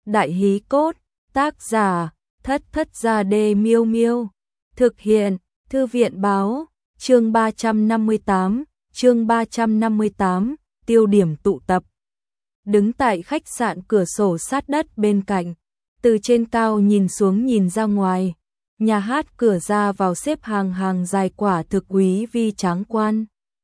Đại hí cốt, tác giả, Thất Thất Gia Đê Miêu Miêu. Thực hiện, Thư viện báo, chương 358, tiêu điểm tụ tập. Đứng tại khách sạn cửa sổ sát đất bên cạnh, từ trên cao nhìn xuống nhìn ra ngoài, nhà hát cửa ra vào xếp hàng dài quả thực quý vi tráng quan.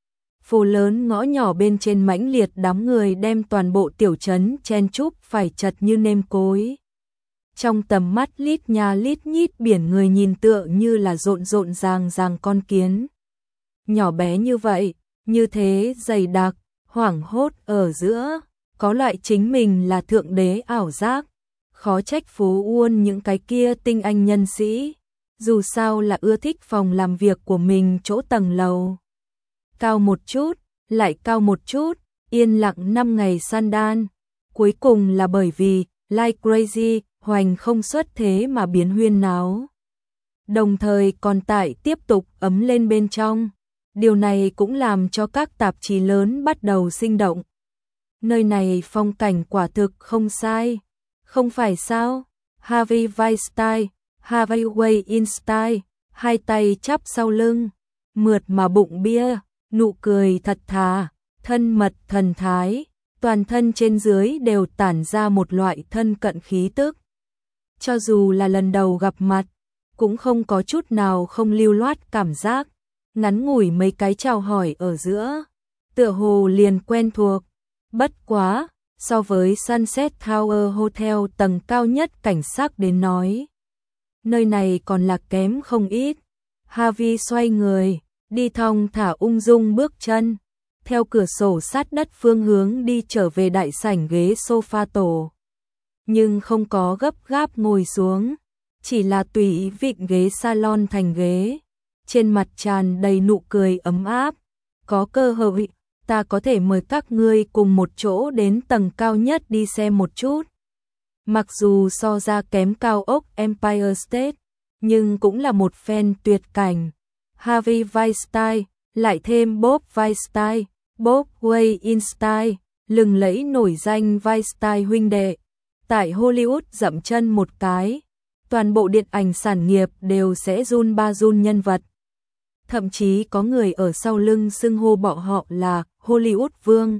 Phố lớn ngõ nhỏ bên trên mãnh liệt đám người đem toàn bộ tiểu trấn chen chúc phải chật như nêm cối. Trong tầm mắt lít nhà lít nhít biển người nhìn tựa như là rộn ràng con kiến. Nhỏ bé như vậy, như thế dày đặc, hoảng hốt ở giữa, có loại chính mình là thượng đế ảo giác. Khó trách phố Uôn những cái kia tinh anh nhân sĩ, dù sao là ưa thích phòng làm việc của mình chỗ tầng lầu. Cao một chút, lại cao một chút, yên lặng 5 ngày Sandan. Cuối cùng là bởi vì Like Crazy hoành không xuất thế mà biến huyên náo. Đồng thời còn tại tiếp tục ấm lên bên trong. Điều này cũng làm cho các tạp chí lớn bắt đầu sinh động. Nơi này phong cảnh quả thực không sai. Không phải sao? Harvey Weinstein, Harvey Weinstein, hai tay chắp sau lưng, mượt mà bụng bia, nụ cười thật thà, thân mật thần thái, toàn thân trên dưới đều tản ra một loại thân cận khí tức. Cho dù là lần đầu gặp mặt, cũng không có chút nào không lưu loát cảm giác, ngắn ngủi mấy cái chào hỏi ở giữa, tựa hồ liền quen thuộc. Bất quá, so với Sunset Tower Hotel tầng cao nhất cảnh sắc đến nói, nơi này còn là kém không ít. Harvey xoay người, đi thong thả ung dung bước chân, theo cửa sổ sát đất phương hướng đi trở về đại sảnh ghế sofa tổ. Nhưng không có gấp gáp ngồi xuống, chỉ là tùy ý vịn ghế salon thành ghế, trên mặt tràn đầy nụ cười ấm áp. Có cơ hội, ta có thể mời các ngươi cùng một chỗ đến tầng cao nhất đi xem một chút. Mặc dù so ra kém cao ốc Empire State, nhưng cũng là một phen tuyệt cảnh. Harvey Weinstein, lại thêm Bob Weinstein, Bob Weinstein, lừng lẫy nổi danh Weinstein huynh đệ. Tại Hollywood dậm chân một cái, toàn bộ điện ảnh sản nghiệp đều sẽ run ba run nhân vật. Thậm chí có người ở sau lưng xưng hô bọn họ là Hollywood Vương.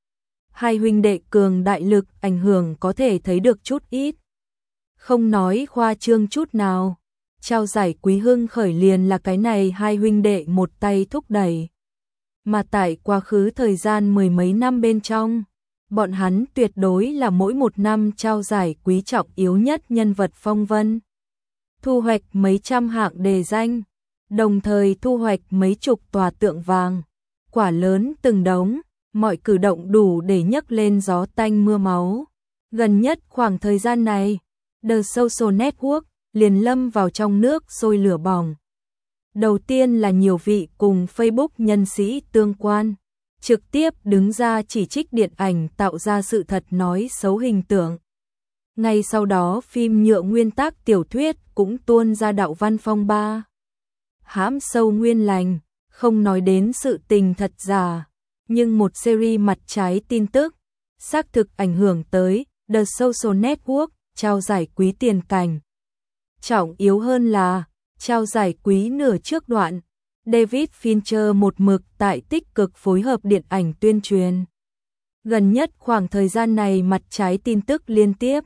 Hai huynh đệ cường đại lực ảnh hưởng có thể thấy được chút ít. Không nói khoa trương chút nào, trao giải Quý Hưng khởi liền là cái này hai huynh đệ một tay thúc đẩy. Mà tại quá khứ thời gian mười mấy năm bên trong, bọn hắn tuyệt đối là mỗi một năm trao giải quý trọng yếu nhất nhân vật phong vân. Thu hoạch mấy trăm hạng đề danh, đồng thời thu hoạch mấy chục tòa tượng vàng, quả lớn từng đống, mọi cử động đủ để nhấc lên gió tanh mưa máu. Gần nhất khoảng thời gian này, The Social Network liền lâm vào trong nước sôi lửa bỏng. Đầu tiên là nhiều vị cùng Facebook nhân sĩ tương quan, trực tiếp đứng ra chỉ trích điện ảnh tạo ra sự thật nói xấu hình tượng. Ngay sau đó phim nhựa nguyên tác tiểu thuyết cũng tuôn ra đạo văn phong ba. Hãm sâu nguyên lành, không nói đến sự tình thật giả, nhưng một series mặt trái tin tức, xác thực ảnh hưởng tới The Social Network, trao giải quý tiền cảnh. Trọng yếu hơn là, trao giải quý nửa trước đoạn, David Fincher một mực tại tích cực phối hợp điện ảnh tuyên truyền. Gần nhất khoảng thời gian này mặt trái tin tức liên tiếp.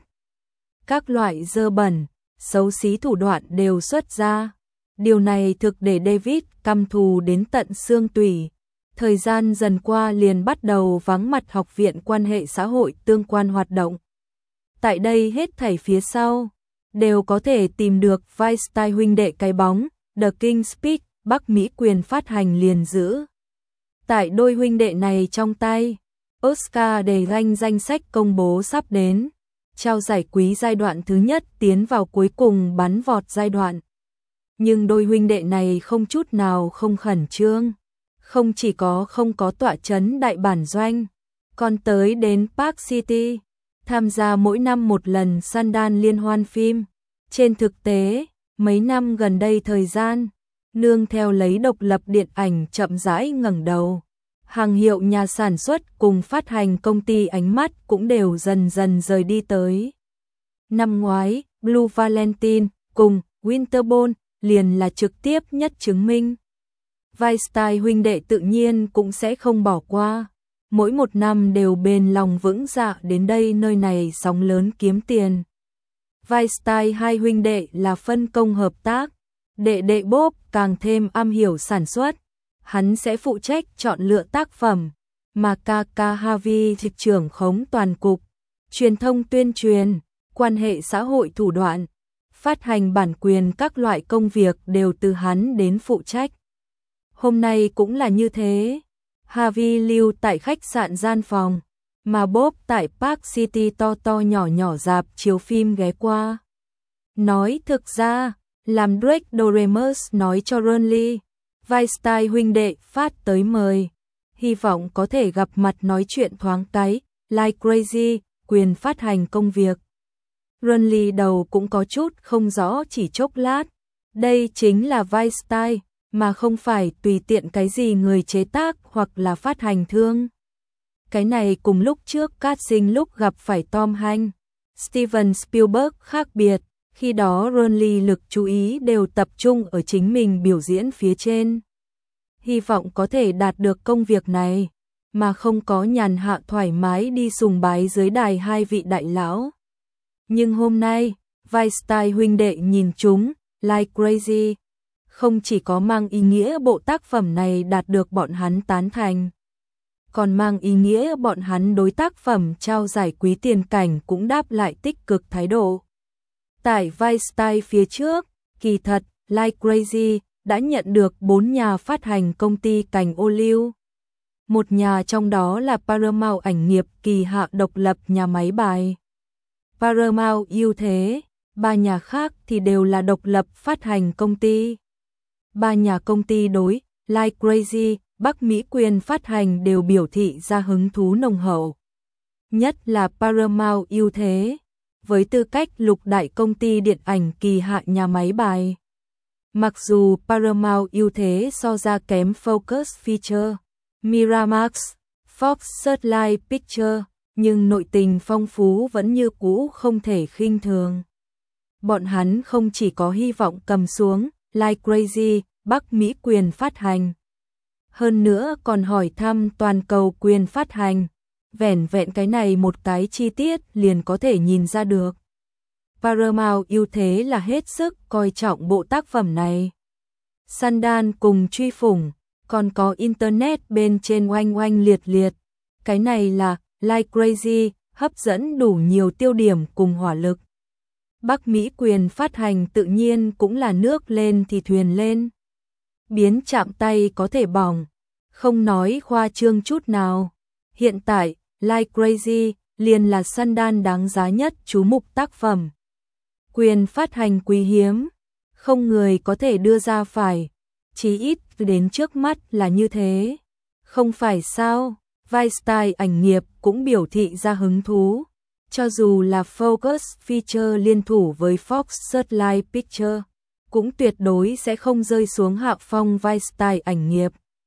Các loại dơ bẩn, xấu xí thủ đoạn đều xuất ra. Điều này thực để David căm thù đến tận xương tủy. Thời gian dần qua liền bắt đầu vắng mặt học viện quan hệ xã hội tương quan hoạt động. Tại đây hết thảy phía sau, đều có thể tìm được Weinstein huynh đệ cái bóng, The King's Speech, Bắc Mỹ quyền phát hành liền giữ. Tại đôi huynh đệ này trong tay, Oscar đề danh danh sách công bố sắp đến, trao giải quý giai đoạn thứ nhất tiến vào cuối cùng bắn vọt giai đoạn. Nhưng đôi huynh đệ này không chút nào không khẩn trương, không chỉ có không có tọa trấn đại bản doanh, còn tới đến Park City, tham gia mỗi năm một lần Sundance liên hoan phim. Trên thực tế, mấy năm gần đây thời gian, nương theo lấy độc lập điện ảnh chậm rãi ngẩng đầu, hàng hiệu nhà sản xuất cùng phát hành công ty ánh mắt cũng đều dần dần rời đi tới. Năm ngoái, Blue Valentine cùng Winterbone liền là trực tiếp nhất chứng minh. Weinstein huynh đệ tự nhiên cũng sẽ không bỏ qua. Mỗi một năm đều bền lòng vững dạ đến đây nơi này sóng lớn kiếm tiền. Weinstein hai huynh đệ là phân công hợp tác. Đệ đệ Bob càng thêm am hiểu sản xuất. Hắn sẽ phụ trách chọn lựa tác phẩm. Mà Kaka Harvey thì trưởng khống toàn cục. Truyền thông tuyên truyền, quan hệ xã hội thủ đoạn, phát hành bản quyền các loại công việc đều từ hắn đến phụ trách. Hôm nay cũng là như thế. Harvey lưu tại khách sạn gian phòng, mà Bob tại Park City to to nhỏ nhỏ rạp chiếu phim ghé qua. Nói thực ra, làm Drake Doremus nói cho Ronly, Weinstein huynh đệ phát tới mời. Hy vọng có thể gặp mặt nói chuyện thoáng cái, like crazy, quyền phát hành công việc. Ronly đầu cũng có chút không rõ chỉ chốc lát. Đây chính là Weinstein, mà không phải tùy tiện cái gì người chế tác hoặc là phát hành thương. Cái này cùng lúc trước casting lúc gặp phải Tom Hanks, Steven Spielberg khác biệt, khi đó Ronly lực chú ý đều tập trung ở chính mình biểu diễn phía trên. Hy vọng có thể đạt được công việc này, mà không có nhàn hạ thoải mái đi sùng bái dưới đài hai vị đại lão. Nhưng hôm nay, Weinstein huynh đệ nhìn chúng, like crazy, không chỉ có mang ý nghĩa bộ tác phẩm này đạt được bọn hắn tán thành, còn mang ý nghĩa bọn hắn đối tác phẩm trao giải quý tiền cảnh cũng đáp lại tích cực thái độ. Tại Weinstein phía trước, kỳ thật, like crazy đã nhận được 4 nhà phát hành công ty cành ô liu. Một nhà trong đó là Paramount ảnh nghiệp kỳ hạ độc lập nhà máy bài. Paramount ưu thế, 3 nhà khác thì đều là độc lập phát hành công ty. 3 nhà công ty đối, like crazy, Bắc Mỹ quyền phát hành đều biểu thị ra hứng thú nồng hậu. Nhất là Paramount ưu thế, với tư cách lục đại công ty điện ảnh kỳ hạ nhà máy bài. Mặc dù Paramount ưu thế so ra kém Focus Feature, Miramax, Fox Searchlight Pictures, nhưng nội tình phong phú vẫn như cũ không thể khinh thường. Bọn hắn không chỉ có hy vọng cầm xuống like crazy Bắc Mỹ quyền phát hành, hơn nữa còn hỏi thăm toàn cầu quyền phát hành. Vẻn vẹn cái này một cái chi tiết liền có thể nhìn ra được. Paramount ưu thế là hết sức coi trọng bộ tác phẩm này. Sundance cùng truy phủng, còn có Internet bên trên oanh oanh liệt liệt. Cái này là like crazy, hấp dẫn đủ nhiều tiêu điểm cùng hỏa lực. Bắc Mỹ quyền phát hành tự nhiên cũng là nước lên thì thuyền lên. Biến chạm tay có thể bỏng, không nói khoa trương chút nào. Hiện tại, like crazy liền là Sundance đáng giá nhất chú mục tác phẩm. Quyền phát hành quý hiếm, không người có thể đưa ra phải, chí ít đến trước mắt là như thế. Không phải sao, Weinstein ảnh nghiệp cũng biểu thị ra hứng thú, cho dù là Focus Feature liên thủ với Fox Searchlight Pictures, cũng tuyệt đối sẽ không rơi xuống hạ phong Weinstein ảnh nghiệp.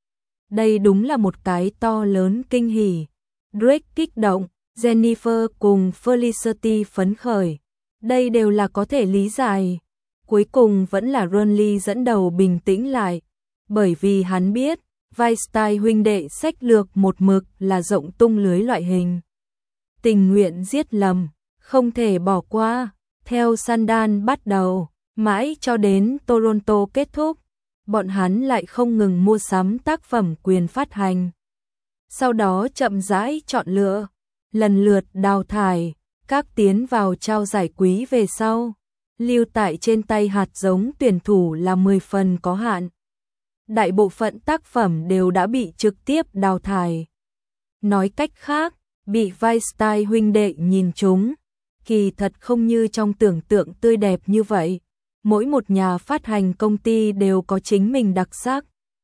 Đây đúng là một cái to lớn kinh hỉ. Drake kích động, Jennifer cùng Felicity phấn khởi. Đây đều là có thể lý giải. Cuối cùng vẫn là Ronly dẫn đầu bình tĩnh lại, bởi vì hắn biết, Weinstein huynh đệ sách lược một mực là rộng tung lưới loại hình. Tình nguyện giết lầm, không thể bỏ qua. Theo Sundance bắt đầu, mãi cho đến Toronto kết thúc, bọn hắn lại không ngừng mua sắm tác phẩm quyền phát hành. Sau đó chậm rãi chọn lựa, lần lượt đào thải, các tiến vào trao giải quý về sau. Lưu tại trên tay hạt giống tuyển thủ là 10 phần có hạn. Đại bộ phận tác phẩm đều đã bị trực tiếp đào thải. Nói cách khác, bị Weinstein huynh đệ nhìn trúng, kỳ thật không như trong tưởng tượng tươi đẹp như vậy. Mỗi một nhà phát hành công ty đều có chính mình đặc sắc.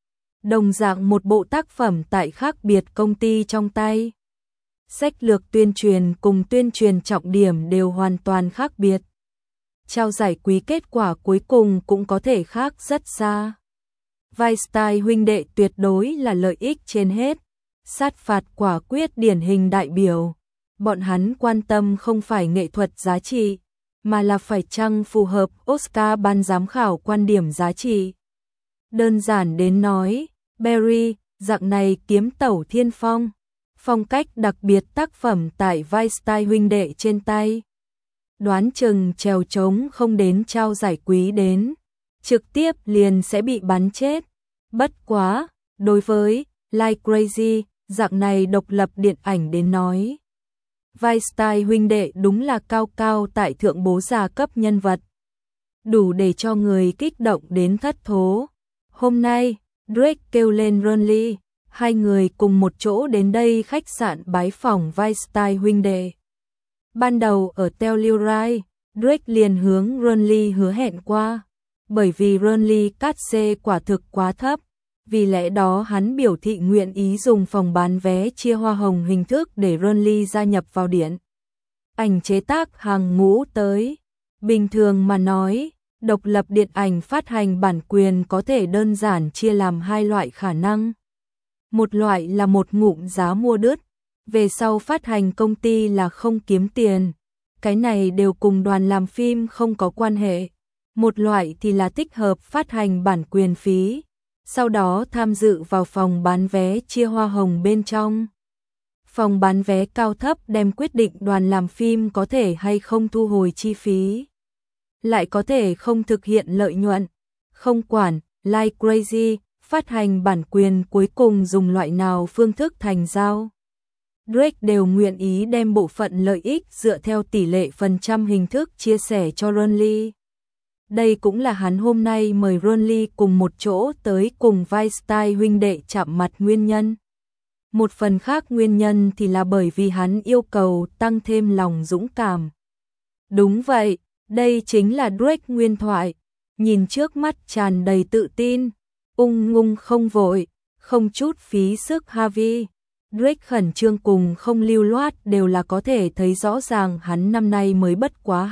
Đồng dạng một bộ tác phẩm tại khác biệt công ty trong tay. Sách lược tuyên truyền cùng tuyên truyền trọng điểm đều hoàn toàn khác biệt. Trao giải quý kết quả cuối cùng cũng có thể khác rất xa. Weinstein huynh đệ tuyệt đối là lợi ích trên hết. Sát phạt quả quyết điển hình đại biểu. Bọn hắn quan tâm không phải nghệ thuật giá trị, mà là phải chăng phù hợp Oscar ban giám khảo quan điểm giá trị. Đơn giản đến nói, Barry, dạng này kiếm tẩu thiên phong, phong cách đặc biệt tác phẩm tại Weinstein huynh đệ trên tay. Đoán chừng trèo trống không đến trao giải quý đến, trực tiếp liền sẽ bị bắn chết. Bất quá, đối với Like Crazy, dạng này độc lập điện ảnh đến nói, Weinstein huynh đệ đúng là cao cao tại thượng bố già cấp nhân vật, đủ để cho người kích động đến thất thố. Hôm nay, Drake kêu lên Ronly, hai người cùng một chỗ đến đây khách sạn bái phỏng Weinstein huynh đệ. Ban đầu ở Telluride, Drake liền hướng Ronly hứa hẹn qua, bởi vì Ronly cát xê quả thực quá thấp, vì lẽ đó hắn biểu thị nguyện ý dùng phòng bán vé chia hoa hồng hình thức để Ronly gia nhập vào điện ảnh chế tác hàng ngũ tới. Bình thường mà nói, độc lập điện ảnh phát hành bản quyền có thể đơn giản chia làm hai loại khả năng. Một loại là một ngụm giá mua đứt, về sau phát hành công ty là không kiếm tiền, cái này đều cùng đoàn làm phim không có quan hệ. Một loại thì là tích hợp phát hành bản quyền phí, sau đó tham dự vào phòng bán vé chia hoa hồng bên trong. Phòng bán vé cao thấp đem quyết định đoàn làm phim có thể hay không thu hồi chi phí, lại có thể không thực hiện lợi nhuận. Không quản, Like Crazy, phát hành bản quyền cuối cùng dùng loại nào phương thức thành giao, Drake đều nguyện ý đem bộ phận lợi ích dựa theo tỷ lệ phần trăm hình thức chia sẻ cho Ronly. Đây cũng là hắn hôm nay mời Ronly cùng một chỗ tới cùng Weinstein huynh đệ chạm mặt nguyên nhân. Một phần khác nguyên nhân thì là bởi vì hắn yêu cầu tăng thêm lòng dũng cảm. Đúng vậy, đây chính là Drake nguyên thoại, nhìn trước mắt tràn đầy tự tin, ung dung không vội, không chút phí sức Harvey. Drake khẩn trương cùng không lưu loát đều là có thể thấy rõ ràng hắn năm nay mới bất quá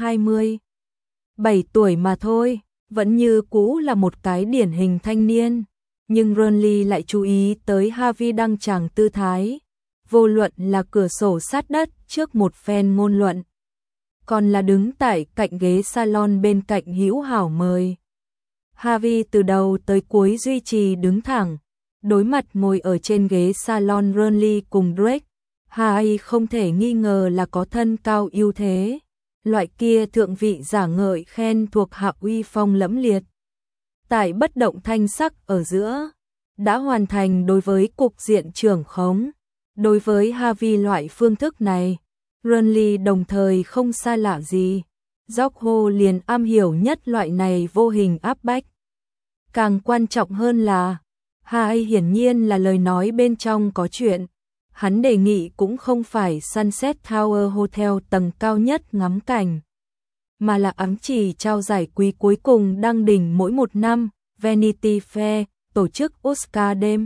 27 tuổi mà thôi, vẫn như cũ là một cái điển hình thanh niên. Nhưng Ronly lại chú ý tới Harvey đăng tràng tư thái, vô luận là cửa sổ sát đất trước một phen ngôn luận, còn là đứng tại cạnh ghế salon bên cạnh hữu hảo mời. Harvey từ đầu tới cuối duy trì đứng thẳng, đối mặt ngồi ở trên ghế salon Ronly cùng Drake. Harvey không thể nghi ngờ là có thân cao ưu thế, loại kia thượng vị giả ngợi khen thuộc hạ uy phong lẫm liệt. Tại bất động thanh sắc ở giữa, đã hoàn thành đối với cục diện trưởng khống. Đối với Harvey loại phương thức này, Ronly đồng thời không xa lạ gì. Jocko liền am hiểu nhất loại này vô hình áp bách. Càng quan trọng hơn là, Harvey hiển nhiên là lời nói bên trong có chuyện. Hắn đề nghị cũng không phải Sunset Tower Hotel tầng cao nhất ngắm cảnh, mà là ám chỉ trao giải quý cuối cùng đăng đỉnh mỗi một năm, Vanity Fair, tổ chức Oscar đêm,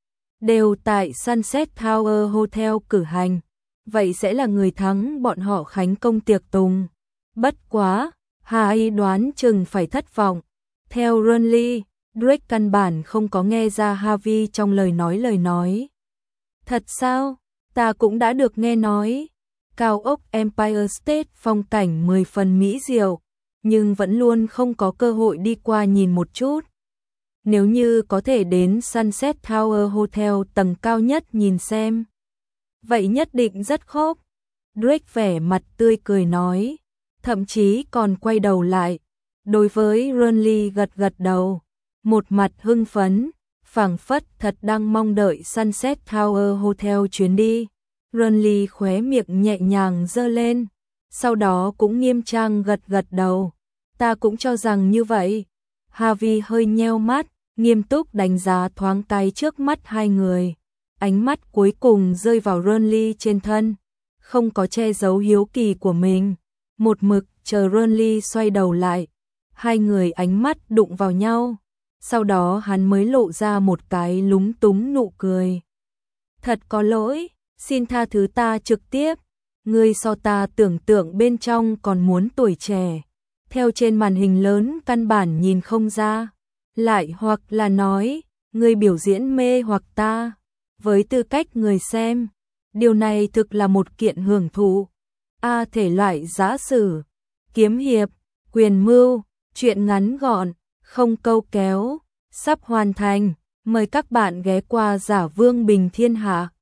đều tại Sunset Tower Hotel cử hành. Vậy sẽ là người thắng bọn họ khánh công tiệc tùng. Bất quá, Harvey đoán chừng phải thất vọng. Theo Ronly, Drake căn bản không có nghe ra Harvey trong lời nói. Thật sao? Ta cũng đã được nghe nói. Cao ốc Empire State phong cảnh 10 phần mỹ diệu, nhưng vẫn luôn không có cơ hội đi qua nhìn một chút. Nếu như có thể đến Sunset Tower Hotel tầng cao nhất nhìn xem, vậy nhất định rất khốc. Drake vẻ mặt tươi cười nói, thậm chí còn quay đầu lại, đối với Ronly gật đầu, một mặt hưng phấn, phảng phất thật đang mong đợi Sunset Tower Hotel chuyến đi. Ronly khóe miệng nhẹ nhàng giơ lên, sau đó cũng nghiêm trang gật đầu. Ta cũng cho rằng như vậy. Harvey hơi nheo mắt, nghiêm túc đánh giá thoáng cái trước mắt hai người. Ánh mắt cuối cùng rơi vào Ronly trên thân, không có che giấu hiếu kỳ của mình. Một mực chờ Ronly xoay đầu lại, hai người ánh mắt đụng vào nhau. Sau đó hắn mới lộ ra một cái lúng túng nụ cười. Thật có lỗi, xin tha thứ ta trực tiếp. Ngươi so ta tưởng tượng bên trong còn muốn tuổi trẻ. Theo trên màn hình lớn căn bản nhìn không ra. Lại hoặc là nói, ngươi biểu diễn mê hoặc ta. Với tư cách người xem, điều này thực là một kiện hưởng thụ. Thể loại giả sử. kiếm hiệp, quyền mưu, chuyện ngắn gọn, không câu kéo, sắp hoàn thành. Mời các bạn ghé qua Giả Vương Bình Thiên Hạ.